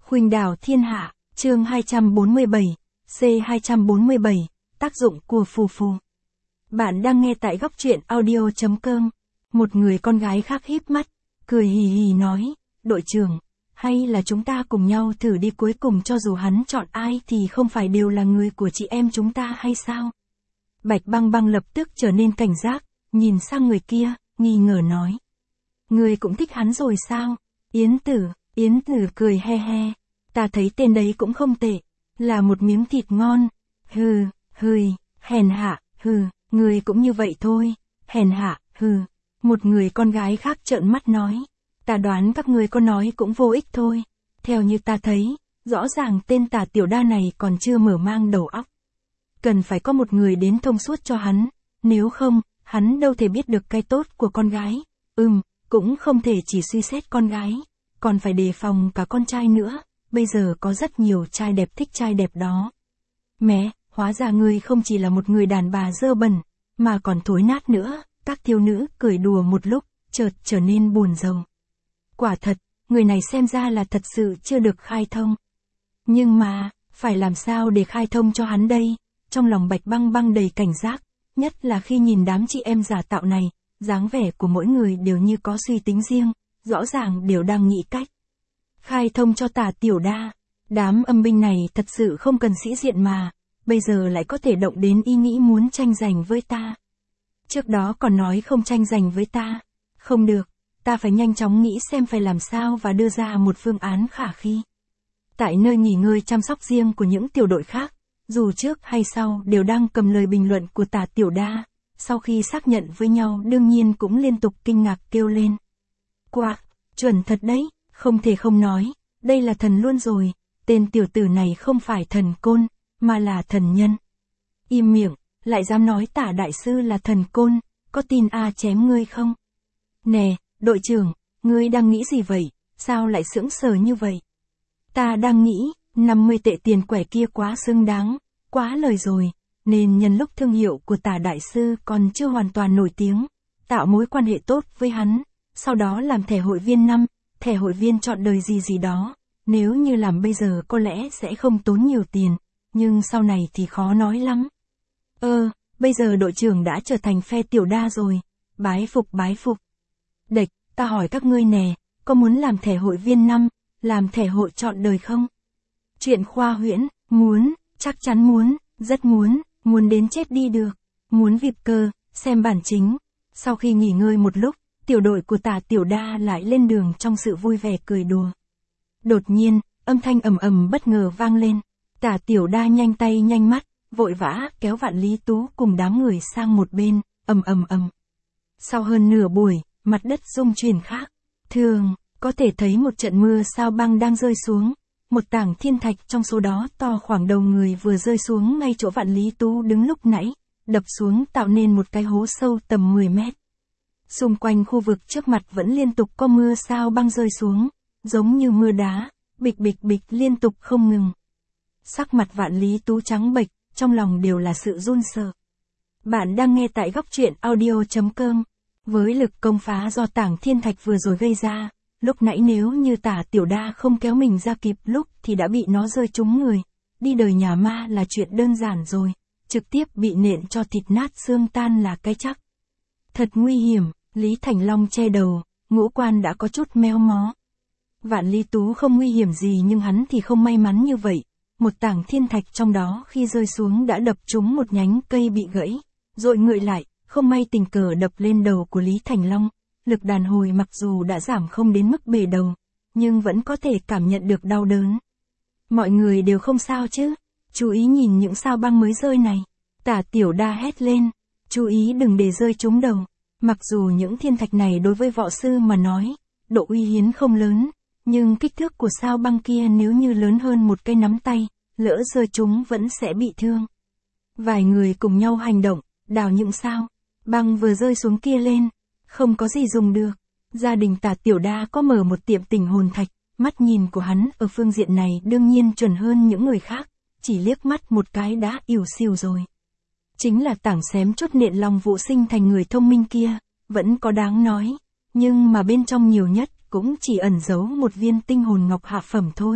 Khuynh đảo thiên hạ, chương 247, C247, tác dụng của phù phù. Bạn đang nghe tại góc truyện audio.com. Một người con gái khác híp mắt, cười hì hì nói, đội trưởng, hay là chúng ta cùng nhau thử đi, cuối cùng cho dù hắn chọn ai thì không phải đều là người của chị em chúng ta hay sao? Bạch Băng Băng lập tức trở nên cảnh giác, nhìn sang người kia, nghi ngờ nói. Người cũng thích hắn rồi sao? Yến Tử cười he he. Ta thấy tên đấy cũng không tệ, là một miếng thịt ngon. Hèn hạ, người cũng như vậy thôi. Hèn hạ, Một người con gái khác trợn mắt nói. Ta đoán các người có nói cũng vô ích thôi. Theo như ta thấy, rõ ràng tên Tả Tiểu Đa này còn chưa mở mang đầu óc. Cần phải có một người đến thông suốt cho hắn, nếu không, hắn đâu thể biết được cái tốt của con gái. Cũng không thể chỉ suy xét con gái, còn phải đề phòng cả con trai nữa, bây giờ có rất nhiều trai đẹp thích trai đẹp đó. Mẹ, hóa ra ngươi không chỉ là một người đàn bà dơ bẩn, mà còn thối nát nữa, các thiếu nữ cười đùa một lúc, chợt trở nên buồn rầu. Quả thật, người này xem ra là thật sự chưa được khai thông. Nhưng mà, phải làm sao để khai thông cho hắn đây? Trong lòng Bạch Băng Băng đầy cảnh giác, nhất là khi nhìn đám chị em giả tạo này, dáng vẻ của mỗi người đều như có suy tính riêng, rõ ràng đều đang nghĩ cách khai thông cho Tả Tiểu Đa. Đám âm binh này thật sự không cần sĩ diện mà, bây giờ lại có thể động đến ý nghĩ muốn tranh giành với ta. Trước đó còn nói không tranh giành với ta. Không được, ta phải nhanh chóng nghĩ xem phải làm sao và đưa ra một phương án khả thi. Tại nơi nghỉ ngơi chăm sóc riêng của những tiểu đội khác, dù trước hay sau đều đang cầm lời bình luận của Tả Tiểu Đa, sau khi xác nhận với nhau đương nhiên cũng liên tục kinh ngạc kêu lên. Quạc, chuẩn thật đấy, không thể không nói, đây là thần luôn rồi, tên tiểu tử này không phải thần côn, mà là thần nhân. Im miệng, lại dám nói Tả đại sư là thần côn, có tin chém ngươi không? Nè, đội trưởng, ngươi đang nghĩ gì vậy, sao lại sững sờ như vậy? Ta đang nghĩ, 50 tệ tiền quẻ kia quá xứng đáng, quá lời rồi, nên nhân lúc thương hiệu của Tả đại sư còn chưa hoàn toàn nổi tiếng, tạo mối quan hệ tốt với hắn, sau đó làm thẻ hội viên năm, thẻ hội viên chọn đời gì đó, nếu như làm bây giờ có lẽ sẽ không tốn nhiều tiền, nhưng sau này thì khó nói lắm. Bây giờ đội trưởng đã trở thành phe Tiểu Đa rồi, bái phục. Địch, ta hỏi các ngươi nè, có muốn làm thẻ hội viên năm, làm thẻ hội chọn đời không? Chuyện khoa huyễn, muốn, chắc chắn muốn, rất muốn đến chết đi được, muốn vịp cơ, xem bản chính. Sau khi nghỉ ngơi một lúc, tiểu đội của Tả Tiểu Đa lại lên đường trong sự vui vẻ cười đùa. Đột nhiên, âm thanh ầm ầm bất ngờ vang lên. Tả Tiểu Đa nhanh tay nhanh mắt, vội vã kéo Vạn Lý Tú cùng đám người sang một bên, ầm. Sau hơn nửa buổi, mặt đất rung chuyển khác thường, có thể thấy một trận mưa sao băng đang rơi xuống. Một tảng thiên thạch trong số đó to khoảng đầu người vừa rơi xuống ngay chỗ Vạn Lý Tú đứng lúc nãy, đập xuống tạo nên một cái hố sâu tầm 10 mét. Xung quanh khu vực trước mặt vẫn liên tục có mưa sao băng rơi xuống, giống như mưa đá, bịch liên tục không ngừng. Sắc mặt Vạn Lý Tú trắng bệch, trong lòng đều là sự run sợ. Bạn đang nghe tại góc truyện audio.com. Với lực công phá do tảng thiên thạch vừa rồi gây ra, lúc nãy nếu như Tả Tiểu Đa không kéo mình ra kịp lúc thì đã bị nó rơi trúng người. Đi đời nhà ma là chuyện đơn giản rồi, trực tiếp bị nện cho thịt nát xương tan là cái chắc. Thật nguy hiểm, Lý Thành Long che đầu, ngũ quan đã có chút méo mó. Vạn Lý Tú không nguy hiểm gì nhưng hắn thì không may mắn như vậy. Một tảng thiên thạch trong đó khi rơi xuống đã đập trúng một nhánh cây bị gãy, rồi ngựa lại, không may tình cờ đập lên đầu của Lý Thành Long. Lực đàn hồi mặc dù đã giảm không đến mức bể đầu, nhưng vẫn có thể cảm nhận được đau đớn. Mọi người đều không sao chứ? Chú ý nhìn những sao băng mới rơi này. Tả Tiểu Đa hét lên, chú ý đừng để rơi trúng đầu. Mặc dù những thiên thạch này đối với võ sư mà nói, độ uy hiến không lớn, nhưng kích thước của sao băng kia nếu như lớn hơn một cái nắm tay, lỡ rơi chúng vẫn sẽ bị thương. Vài người cùng nhau hành động, đào những sao băng vừa rơi xuống kia lên, không có gì dùng được. Gia đình Tả Tiểu Đa có mở một tiệm tình hồn thạch, mắt nhìn của hắn ở phương diện này đương nhiên chuẩn hơn những người khác, chỉ liếc mắt một cái đã ỉu xìu rồi. Chính là tảng xém chút nện lòng Vũ Sinh thành người thông minh kia, vẫn có đáng nói, nhưng mà bên trong nhiều nhất cũng chỉ ẩn giấu một viên tinh hồn ngọc hạ phẩm thôi.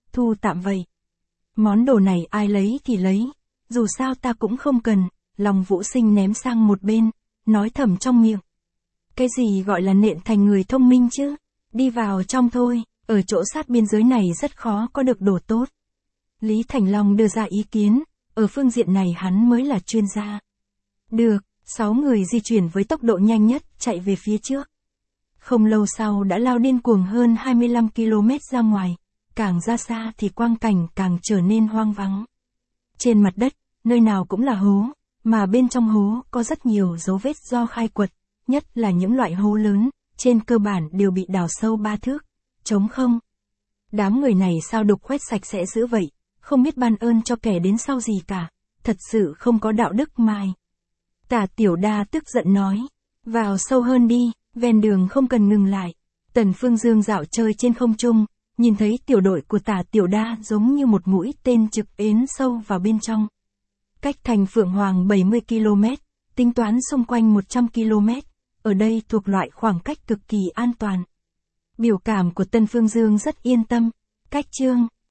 thu tạm vậy. Món đồ này ai lấy thì lấy, dù sao ta cũng không cần, lòng Vũ Sinh ném sang một bên, nói thầm trong miệng. Cái gì gọi là nện thành người thông minh chứ? Đi vào trong thôi, ở chỗ sát biên giới này rất khó có được đồ tốt. Lý Thành Long đưa ra ý kiến, ở phương diện này hắn mới là chuyên gia. Được, 6 người di chuyển với tốc độ nhanh nhất, chạy về phía trước. Không lâu sau đã lao điên cuồng hơn 25 km ra ngoài, càng ra xa thì quang cảnh càng trở nên hoang vắng. Trên mặt đất, nơi nào cũng là hố, mà bên trong hố có rất nhiều dấu vết do khai quật, nhất là những loại hố lớn, trên cơ bản đều bị đào sâu 3 thước, trống không. Đám người này sao đục khoét sạch sẽ dữ vậy, không biết ban ơn cho kẻ đến sau gì cả, thật sự không có đạo đức mai. Tả Tiểu Đa tức giận nói, vào sâu hơn đi, ven đường không cần ngừng lại. Tần Phương Dương dạo chơi trên không trung, nhìn thấy tiểu đội của Tả Tiểu Đa giống như một mũi tên trực ến sâu vào bên trong. Cách thành Phượng Hoàng 70 km, tính toán xung quanh 100 km, ở đây thuộc loại khoảng cách cực kỳ an toàn. Biểu cảm của Tần Phương Dương rất yên tâm, cách chương